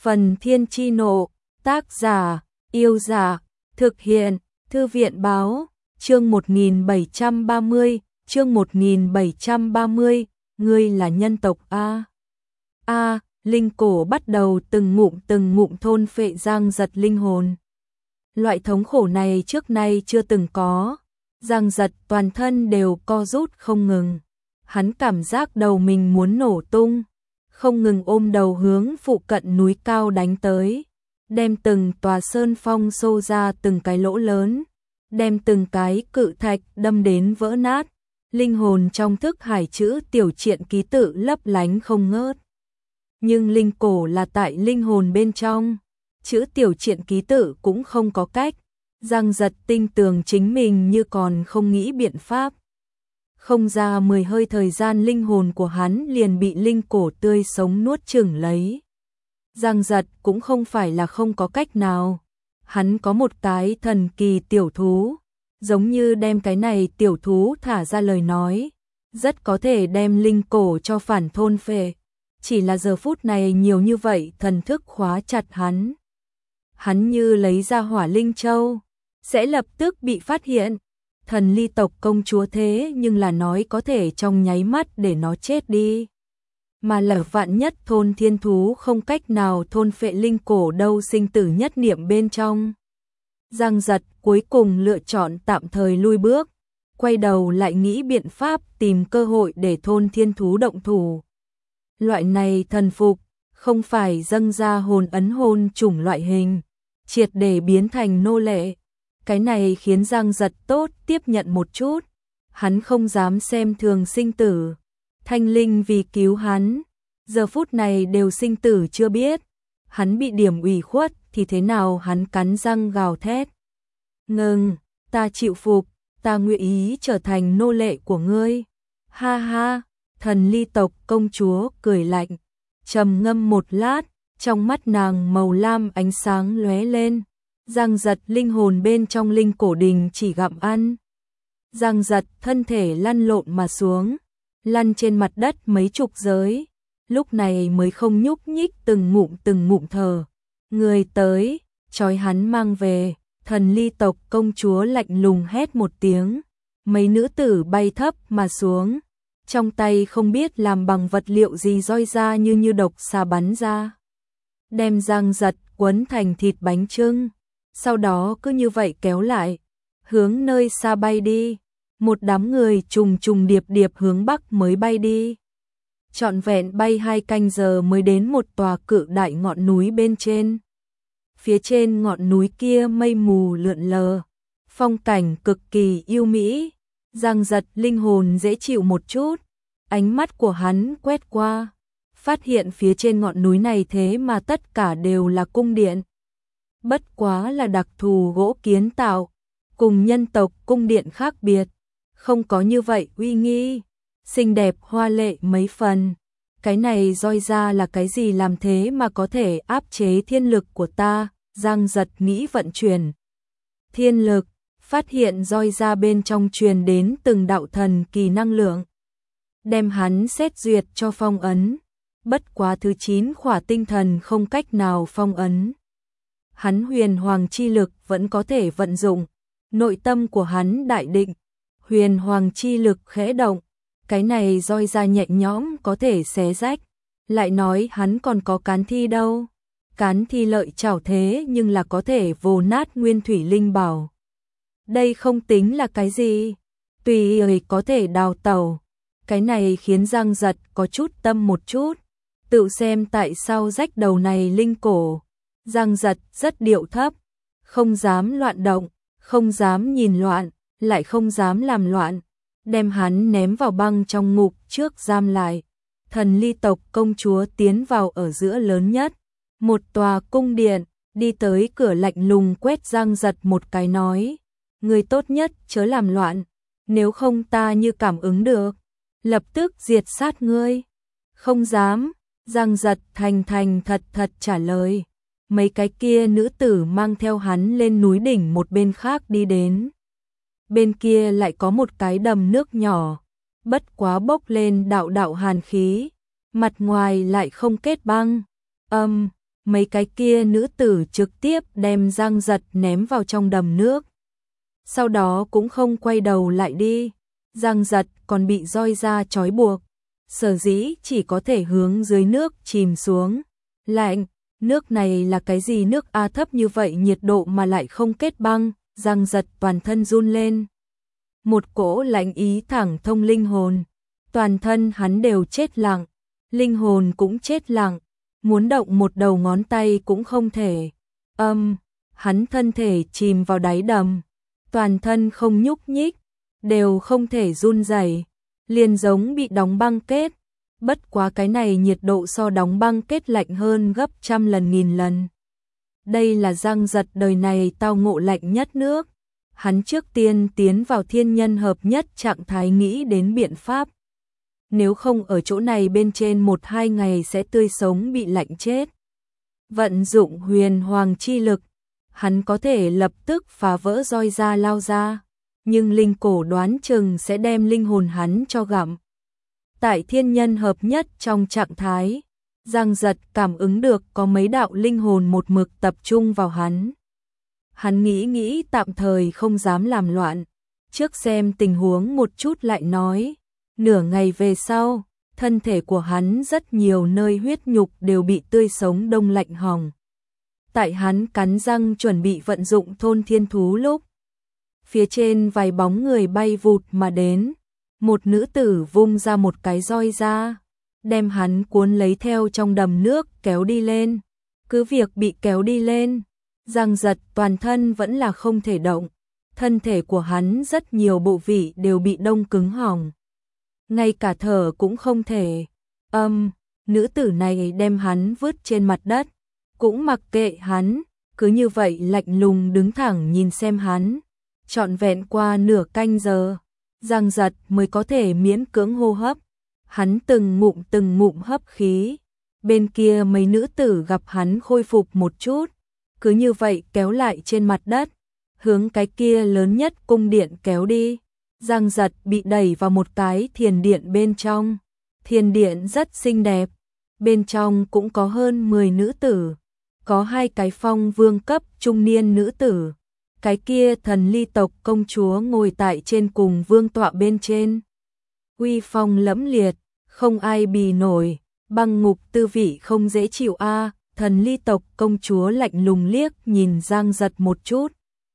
Phần Thiên Chi Nộ, tác giả, Yêu Giả, thực hiện, Thư viện Báo, chương 1730, chương 1730, ngươi là nhân tộc A. Linh cổ bắt đầu từng ngụm thôn phệ Giang Giật linh hồn. Loại thống khổ này trước nay chưa từng có, Giang Giật toàn thân đều co rút không ngừng. Hắn cảm giác đầu mình muốn nổ tung, không ngừng ôm đầu hướng phụ cận núi cao đánh tới, đem từng tòa sơn phong xô ra từng cái lỗ lớn, đem từng cái cự thạch đâm đến vỡ nát, linh hồn trong thức hải chữ tiểu triện ký tự lấp lánh không ngớt. Nhưng linh cổ là tại linh hồn bên trong, chữ tiểu triện ký tự cũng không có cách. Giang Giật tinh tường chính mình như còn không nghĩ biện pháp. Không ra 10 hơi thời gian linh hồn của hắn liền bị linh cổ tươi sống nuốt chửng lấy. Giang Giật cũng không phải là không có cách nào. Hắn có một cái thần kỳ tiểu thú, giống như đem cái này tiểu thú thả ra lời nói, rất có thể đem linh cổ cho phản thôn phệ. Chỉ là giờ phút này nhiều như vậy thần thức khóa chặt hắn. Hắn như lấy ra hỏa linh châu, sẽ lập tức bị phát hiện. Thần ly tộc công chúa thế nhưng là nói có thể trong nháy mắt để nó chết đi. Mà lỡ vạn nhất thôn thiên thú không cách nào thôn phệ linh cổ đâu sinh tử nhất niệm bên trong. Giang Giật cuối cùng lựa chọn tạm thời lui bước, quay đầu lại nghĩ biện pháp tìm cơ hội để thôn thiên thú động thủ. Loại này thần phục, không phải dâng ra hồn ấn hồn chủng loại hình, triệt để biến thành nô lệ. Cái này khiến Giang Giật tốt tiếp nhận một chút, hắn không dám xem thường sinh tử. Thanh linh vì cứu hắn, giờ phút này đều sinh tử chưa biết, hắn bị điểm ủy khuất thì thế nào hắn cắn răng gào thét. Ngừng, ta chịu phục, ta nguyện ý trở thành nô lệ của ngươi. Ha ha, thần ly tộc công chúa cười lạnh, trầm ngâm một lát, trong mắt nàng màu lam ánh sáng lóe lên. Giang Giật linh hồn bên trong linh cổ đình chỉ gặm ăn. Giang Giật thân thể lăn lộn mà xuống, lăn trên mặt đất mấy chục giới, lúc này mới không nhúc nhích từng ngụm thở. Người tới, trói hắn mang về. Thần ly tộc công chúa lạnh lùng hét một tiếng, mấy nữ tử bay thấp mà xuống, trong tay không biết làm bằng vật liệu gì roi ra như độc xà bắn ra, đem Giang Giật quấn thành thịt bánh chưng. Sau đó cứ như vậy kéo lại, hướng nơi xa bay đi. Một đám người trùng điệp hướng bắc mới bay đi. Trọn vẹn bay 2 canh giờ mới đến một tòa cự đại ngọn núi bên trên. Phía trên ngọn núi kia mây mù lượn lờ, phong cảnh cực kỳ yêu mỹ. Giang Giật linh hồn dễ chịu một chút, ánh mắt của hắn quét qua, phát hiện phía trên ngọn núi này thế mà tất cả đều là cung điện. Bất quá là đặc thù gỗ kiến tạo, cùng nhân tộc cung điện khác biệt, không có như vậy uy nghi, xinh đẹp hoa lệ mấy phần. Cái này roi ra là cái gì làm thế mà có thể áp chế thiên lực của ta? Giang Giật nghĩ vận chuyển thiên lực, phát hiện roi ra bên trong truyền đến từng đạo thần kỳ năng lượng, đem hắn xét duyệt cho phong ấn. Bất quá thứ 9 khỏa tinh thần không cách nào phong ấn. Hắn huyền hoàng chi lực vẫn có thể vận dụng, nội tâm của hắn đại định, huyền hoàng chi lực khẽ động, cái này roi ra nhẹ nhõm có thể xé rách. Lại nói hắn còn có cán thi đâu, cán thi lợi chảo thế nhưng là có thể vồ nát nguyên thủy linh bảo. Đây không tính là cái gì, tùy ý có thể đào tẩu. Cái này khiến Giang Giật có chút tâm một chút, tự xem tại sao rách đầu này linh cổ. Giang Giật rất điệu thấp, không dám loạn động, không dám nhìn loạn, lại không dám làm loạn, đem hắn ném vào băng trong ngục trước giam lại. Thần ly tộc công chúa tiến vào ở giữa lớn nhất, một tòa cung điện, đi tới cửa lạnh lùng quét Giang Giật một cái nói, người tốt nhất chớ làm loạn, nếu không ta như cảm ứng được, lập tức diệt sát ngươi. Không dám, Giang Giật thành thật trả lời. Mấy cái kia nữ tử mang theo hắn lên núi đỉnh một bên khác đi đến. Bên kia lại có một cái đầm nước nhỏ, bất quá bốc lên đạo hàn khí, mặt ngoài lại không kết băng. mấy cái kia nữ tử trực tiếp đem Giang Giật ném vào trong đầm nước. Sau đó cũng không quay đầu lại đi. Giang Giật còn bị roi da trói buộc, sở dĩ chỉ có thể hướng dưới nước chìm xuống. Lạnh, nước này là cái gì nước A thấp như vậy nhiệt độ mà lại không kết băng, Giang Giật toàn thân run lên. Một cỗ lạnh ý thẳng thông linh hồn, toàn thân hắn đều chết lặng, linh hồn cũng chết lặng, muốn động một đầu ngón tay cũng không thể. Hắn thân thể chìm vào đáy đầm, toàn thân không nhúc nhích, đều không thể run rẩy, liền giống bị đóng băng kết. Bất quá cái này nhiệt độ so đóng băng kết lạnh hơn gấp trăm lần nghìn lần. Đây là Giang Giật đời này tao ngộ lạnh nhất nước. Hắn trước tiên tiến vào thiên nhân hợp nhất trạng thái nghĩ đến biện pháp. Nếu không ở chỗ này bên trên 1-2 ngày sẽ tươi sống bị lạnh chết. Vận dụng huyền hoàng chi lực, hắn có thể lập tức phá vỡ roi da lao ra, nhưng linh cổ đoán chừng sẽ đem linh hồn hắn cho gặm. Tại thiên nhân hợp nhất trong trạng thái, Giang Giật cảm ứng được có mấy đạo linh hồn một mực tập trung vào hắn. Hắn nghĩ tạm thời không dám làm loạn, trước xem tình huống một chút lại nói. Nửa ngày về sau, thân thể của hắn rất nhiều nơi huyết nhục đều bị tươi sống đông lạnh hỏng. Tại hắn cắn răng chuẩn bị vận dụng thôn thiên thú lúc, phía trên vài bóng người bay vụt mà đến, một nữ tử vung ra một cái roi ra, đem hắn cuốn lấy theo trong đầm nước kéo đi lên. Cứ việc bị kéo đi lên, Giang Giật toàn thân vẫn là không thể động, thân thể của hắn rất nhiều bộ vị đều bị đông cứng hỏng. Ngay cả thở cũng không thể. Nữ tử này đem hắn vứt trên mặt đất, cũng mặc kệ hắn, cứ như vậy lạnh lùng đứng thẳng nhìn xem hắn. Trọn vẹn qua nửa canh giờ, Giang Giật mới có thể miễn cưỡng hô hấp. Hắn từng ngụm hấp khí. Bên kia mấy nữ tử gặp hắn khôi phục một chút, cứ như vậy kéo lại trên mặt đất, hướng cái kia lớn nhất cung điện kéo đi. Giang Giật bị đẩy vào một cái thiền điện bên trong. Thiền điện rất xinh đẹp, bên trong cũng có hơn 10 nữ tử, có 2 cái phong vương cấp trung niên nữ tử. Cái kia thần ly tộc công chúa ngồi tại trên cùng vương tọa bên trên. Uy phong lẫm liệt, không ai bì nổi, băng ngục tư vị không dễ chịu a. Thần ly tộc công chúa lạnh lùng liếc nhìn Giang Giật một chút,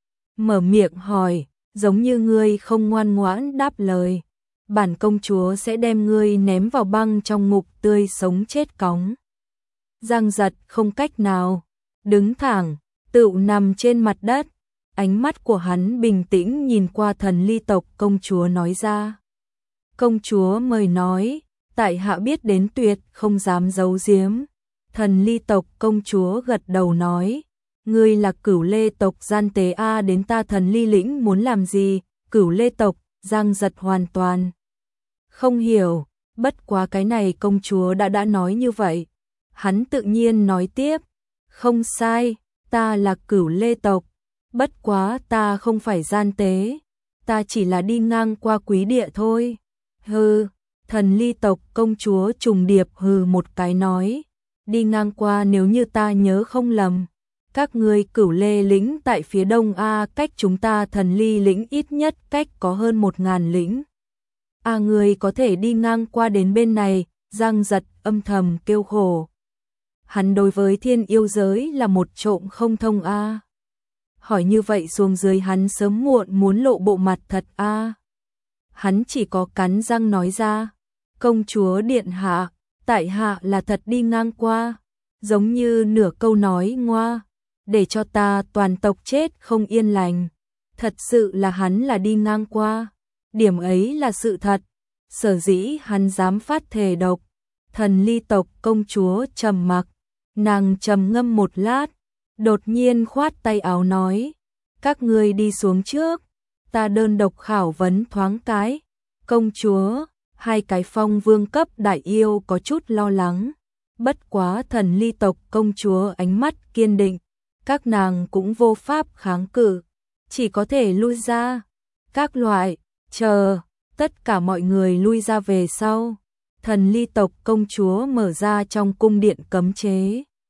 mở miệng hỏi, giống như ngươi không ngoan ngoãn đáp lời, bản công chúa sẽ đem ngươi ném vào băng trong ngục tươi sống chết cóng. Giang Giật không cách nào, đứng thẳng, tựu nằm trên mặt đất, ánh mắt của hắn bình tĩnh nhìn qua thần ly tộc công chúa nói ra. Công chúa mời nói, tại hạ biết đến tuyệt không dám giấu giếm. Thần ly tộc công chúa gật đầu nói, ngươi là Cửu Lê tộc gian tế a, đến ta thần ly lĩnh muốn làm gì? Cửu Lê tộc. Giang Giật hoàn toàn không hiểu, bất quá cái này công chúa đã nói như vậy. Hắn tự nhiên nói tiếp, không sai, ta là Cửu Lê tộc, bất quá ta không phải gian tế, ta chỉ là đi ngang qua quý địa thôi. Hừ. Thần ly tộc công chúa trùng điệp hừ một cái nói, đi ngang qua, nếu như ta nhớ không lầm, các ngươi Cửu Lê lĩnh tại phía đông a, cách chúng ta thần ly lĩnh ít nhất cách có hơn 1000 lĩnh. A, ngươi có thể đi ngang qua đến bên này. Giang Giật âm thầm kêu khổ. Hắn đối với thiên yêu giới là một trộm không thông a. Hỏi như vậy xuống dưới hắn sớm muộn muốn lộ bộ mặt thật a. Hắn chỉ có cắn răng nói ra, công chúa điện hạ, tại hạ là thật đi ngang qua, giống như nửa câu nói ngoa, để cho ta toàn tộc chết không yên lành. Thật sự là hắn là đi ngang qua, điểm ấy là sự thật, sở dĩ hắn dám phát thề độc. Thần ly tộc công chúa trầm mặc, nàng trầm ngâm một lát, đột nhiên khoát tay áo nói, các ngươi đi xuống trước, ta đơn độc khảo vấn thoáng cái. Công chúa, 2 cái phong vương cấp đại yêu có chút lo lắng, bất quá thần ly tộc công chúa ánh mắt kiên định, các nàng cũng vô pháp kháng cự, chỉ có thể lui ra. Các loại, chờ, tất cả mọi người lui ra về sau, thần ly tộc công chúa mở ra trong cung điện cấm chế.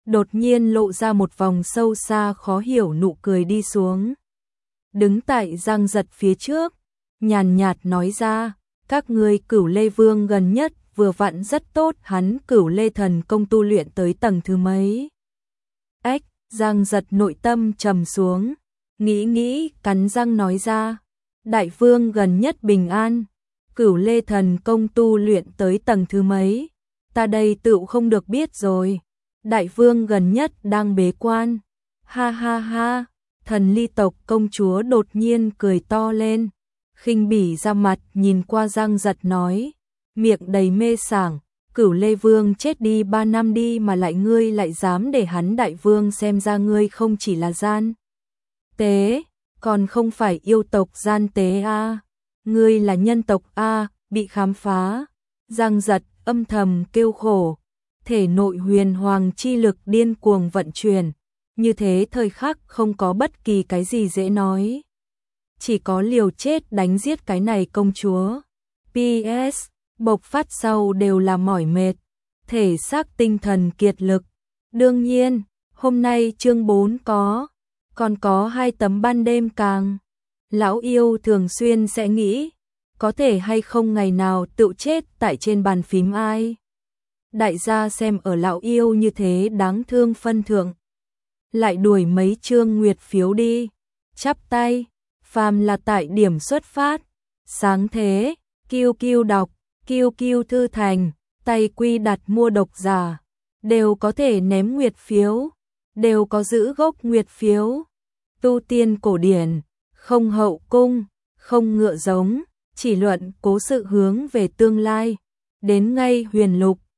đột nhiên lộ ra một vòng sâu xa khó hiểu nụ cười đi xuống. Đứng tại Giang Giật phía trước, nhàn nhạt nói ra, các ngươi Cửu Lê Vương gần nhất vừa vặn rất tốt, hắn Cửu Lê thần công tu luyện tới tầng thứ mấy? Ách, Giang Giật nội tâm trầm xuống, nghĩ cắn răng nói ra, Đại Vương gần nhất bình an, Cửu Lê thần công tu luyện tới tầng thứ mấy? Ta đây tựu không được biết rồi. Đại Vương gần nhất đang bế quan. Ha ha ha, Thần Ly tộc công chúa đột nhiên cười to lên, khinh bỉ ra mặt nhìn qua Giang Giật nói, miệng đầy mê sảng, Cửu Lê Vương chết đi 3 năm đi mà ngươi lại dám để hắn Đại Vương, xem ra ngươi không chỉ là gian tế, còn không phải yêu tộc gian tế a, ngươi là nhân tộc a, bị khám phá. Giang Giật âm thầm kêu khổ, thể nội huyền hoàng chi lực điên cuồng vận chuyển, như thế thời khắc không có bất kỳ cái gì dễ nói, chỉ có liều chết đánh giết cái này công chúa. PS, bộc phát sau đều là mỏi mệt, thể xác tinh thần kiệt lực. Đương nhiên, hôm nay chương 4 còn có 2 tấm ban đêm càng. Lão yêu thường xuyên sẽ nghĩ, có thể hay không ngày nào tự chết tại trên bàn phím ai. Đại gia xem ở lão yêu như thế đáng thương phân thượng, lại đuổi mấy chương nguyệt phiếu đi. Chắp tay, phàm là tại điểm xuất phát, sáng thế, QQ đọc, QQ thư thành, tay quy đặt mua độc giả, đều có thể ném nguyệt phiếu, đều có giữ gốc nguyệt phiếu. Tu tiên cổ điển, không hậu cung, không ngựa giống, chỉ luận cố sự hướng về tương lai. Đến ngay huyền lục,